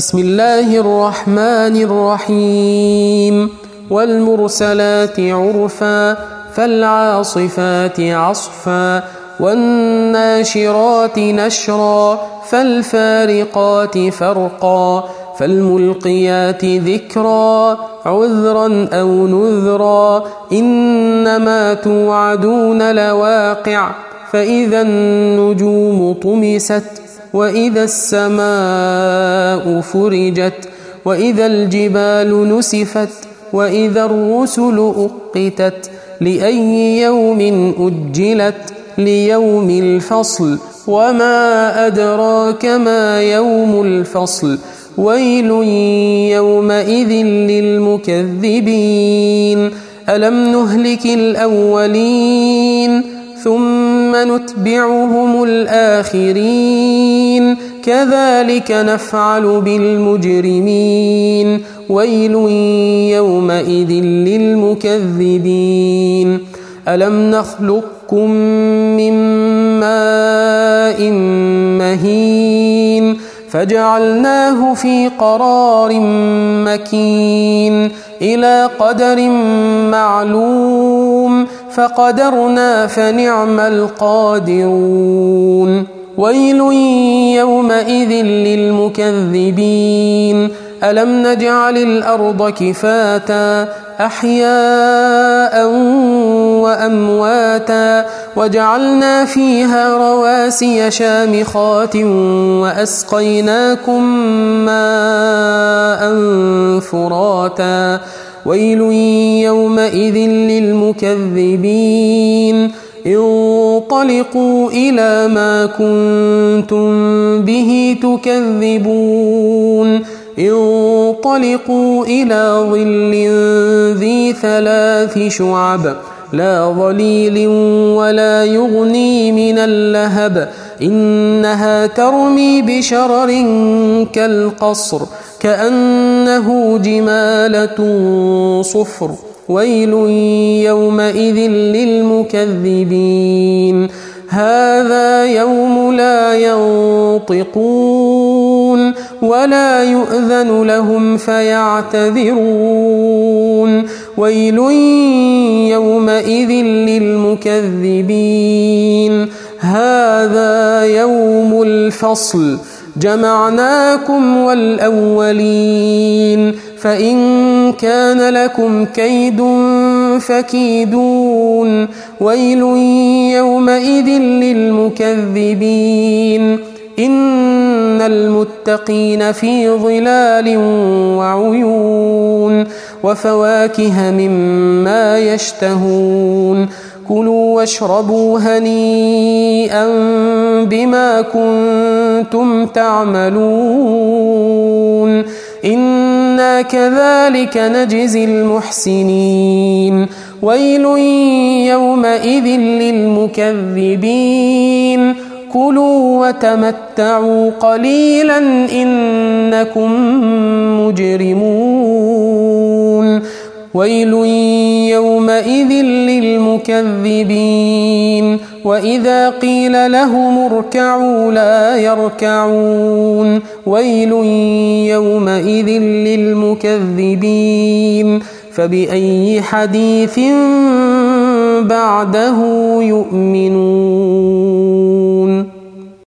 بسم الله الرحمن الرحيم والمرسلات عرفا فالعاصفات عصفا والناشرات نشرا فالفارقات فرقا فالملقيات ذكرا عذرا أو نذرا إنما توعدون لواقع فإذا النجوم طمست وإذا السماء فرجت وإذا الجبال نسفت وإذا الرسل أقتت لأي يوم أجلت ليوم الفصل وما أدراك ما يوم الفصل ويل يومئذ للمكذبين ألم نهلك الأولين ثم نتبعهم الآخرين كذلك نفعل بالمجرمين ويل يومئذ للمكذبين ألم نخلقكم من ماء مهين فجعلناه في قرار مكين إلى قدر معلوم فقدرنا فنعم القادرون ويل يومئذ للمكذبين ألم نجعل الأرض كفاتا أحياء وأمواتا وجعلنا فيها رواسي شامخات وأسقيناكم ماء فراتا ويل يومئذ للمكذبين انطلقوا إلى ما كنتم به تكذبون انطلقوا إلى ظل ذي 3 شعب لا ظليل ولا يغني من اللهب إنها ترمي بشرر كالقصر كأنه جمالة صفر ويل يومئذ للمكذبين هذا يوم لا ينطقون ولا يؤذن لهم فيعتذرون ويل يومئذ للمكذبين هذا يوم الفصل جمعناكم والأولين فإن كان لكم كيد فكيدون ويل يومئذ للمكذبين إن المتقين في ظلال وعيون وفواكه مما يشتهون كلوا واشربوا هنيئا بما كنتم تعملون إنا كذلك نجزي المحسنين ويل يومئذ للمكذبين كلوا وتمتعوا قليلا إنكم مجرمون ويل يومئذ للمكذبين وإذا قيل لهم اركعوا لا يركعون ويل يومئذ للمكذبين فبأي حديث بعده يؤمنون